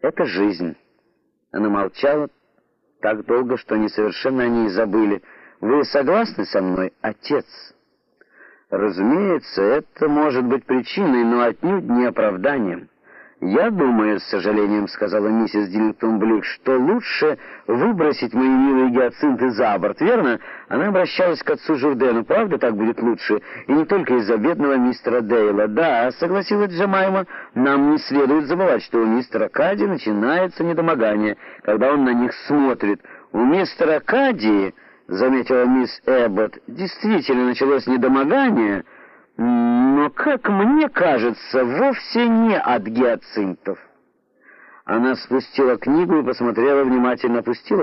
Это жизнь. Она молчала так долго, что они совершенно о ней забыли. Вы согласны со мной, отец? Разумеется, это может быть причиной, но отнюдь не оправданием. «Я думаю, с сожалением, — сказала миссис Диллингтон-Блик, — что лучше выбросить мои милые гиацинты за борт, верно?» Она обращалась к отцу Журдену. «Правда, так будет лучше? И не только из-за бедного мистера Дейла». «Да, — согласилась Джемайма, — нам не следует забывать, что у мистера Кадди начинается недомогание, когда он на них смотрит. У мистера Кадди, — заметила мисс Эбботт, — действительно началось недомогание, но, как мне кажется, вовсе не от гиацинтов». Она опустила книгу и посмотрела внимательно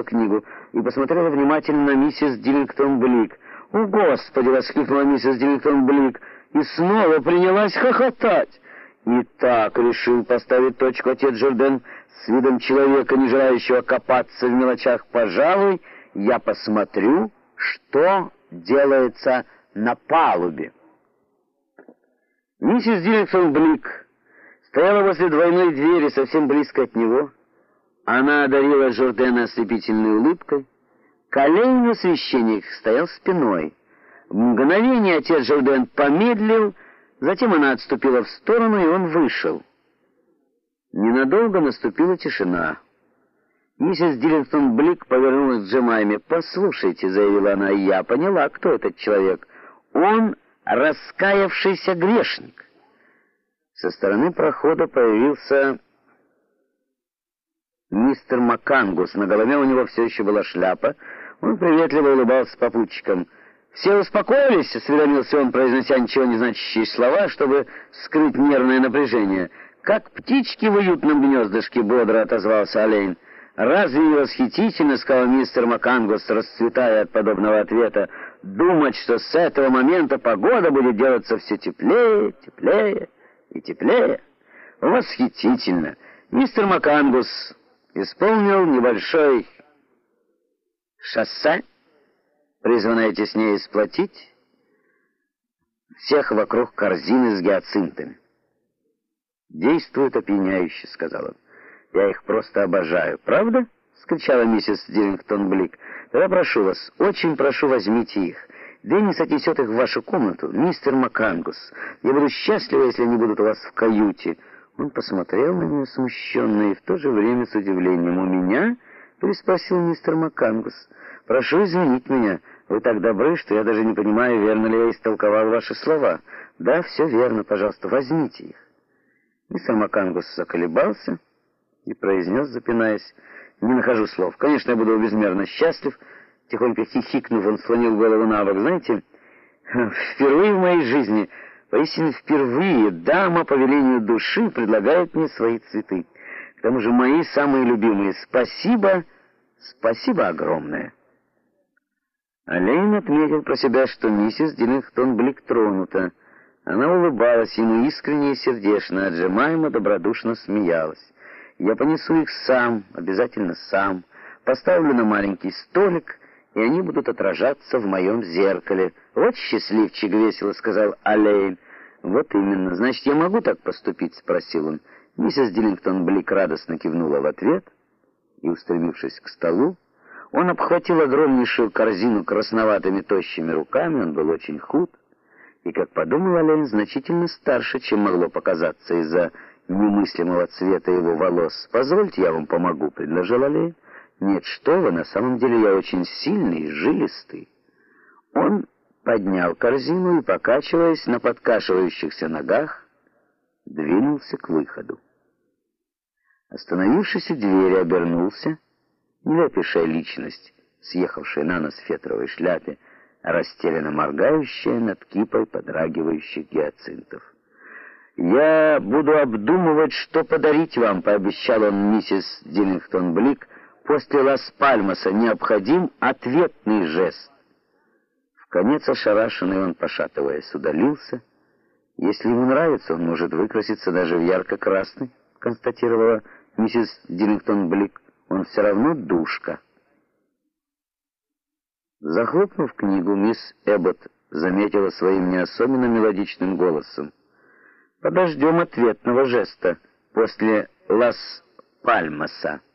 на миссис Диллингтон-Блик. «О, Господи!» — воскликнула миссис Диллингтон-Блик и снова принялась хохотать. «Итак, — решил поставить точку отец Журден, с видом человека, не желающего копаться в мелочах, — пожалуй, я посмотрю, что делается на палубе». Миссис Диллингтон-Блик стояла возле двойной двери, совсем близко от него. Она одарила Журдена ослепительной улыбкой. Колейный священник стоял спиной. В мгновение отец Журден помедлил, затем она отступила в сторону, и он вышел. Ненадолго наступила тишина. Миссис Диллингтон-Блик повернулась к Джемайме. «Послушайте, — заявила она, — я поняла, кто этот человек. Он раскаявшийся грешник». Со стороны прохода появился мистер Макангус. На голове у него все еще была шляпа. Он приветливо улыбался попутчикам. «Все успокоились?» — осведомился он, произнося ничего не значащие слова, чтобы скрыть нервное напряжение. «Как птички в уютном гнездышке», — бодро отозвался Олейн. «Разве не восхитительно, — сказал мистер Макангус, расцветая от подобного ответа, — думать, что с этого момента погода будет делаться все теплее, теплее и теплее? Восхитительно!» Мистер Макангус исполнил небольшой шоссе, призванное теснее сплотить всех вокруг корзины с гиацинтами. «Действует опьяняюще», — сказал он. «Я их просто обожаю». «Правда?» — скричала миссис Диллингтон-Блик. «Тогда прошу вас, очень прошу, возьмите их. Деннис отнесет их в вашу комнату. Мистер Макангус, я буду счастлива, если они будут у вас в каюте». Он посмотрел на нее смущенно и в то же время с удивлением. «У меня?» — переспросил мистер Макангус. «Прошу извинить меня. Вы так добры, что я даже не понимаю, верно ли я истолковал ваши слова. Да, все верно. Пожалуйста, возьмите их». Мистер Макангус заколебался и произнес, запинаясь: «Не нахожу слов. Конечно, я буду безмерно счастлив». Тихонько хихикнув, он склонил голову на бок. «Знаете, впервые в моей жизни, поистине впервые, дама по велению души предлагает мне свои цветы. К тому же мои самые любимые. Спасибо, спасибо огромное». Олейн отметил про себя, что миссис Диллингтон-Блик тронута. Она улыбалась ему искренне и сердечно, а Джемайма добродушно смеялась. «Я понесу их сам, обязательно сам. Поставлю на маленький столик, и они будут отражаться в моем зеркале». «Вот счастливчик!» — весело сказал Олейн. «Вот именно. Значит, я могу так поступить?» — спросил он. Миссис Диллингтон-Блик радостно кивнула в ответ, и, устремившись к столу, он обхватил огромнейшую корзину красноватыми тощими руками. Он был очень худ и, как подумал Олейн, значительно старше, чем могло показаться из-за немыслимого цвета его волос. «Позвольте, я вам помогу», — предложил Олейн. «Нет, что вы, на самом деле я очень сильный и жилистый». Он поднял корзину и, покачиваясь на подкашивающихся ногах, двинулся к выходу. Остановившись у двери, обернулся. Нелепейшая личность, съехавшая на нос в фетровой шляпе, растерянно моргающая над кипой подрагивающих гиацинтов. «Я буду обдумывать, что подарить вам», — пообещал он миссис Диллингтон-Блик. «После Лас-Пальмаса необходим ответный жест». Вконец ошарашенный он, пошатываясь, удалился. «Если ему нравится, он может выкраситься даже в ярко-красный», — констатировала миссис Диллингтон-Блик. «Он все равно душка». Захлопнув книгу, мисс Эбботт заметила своим не особенно мелодичным голосом: «Подождем ответного жеста. После Пальмаса.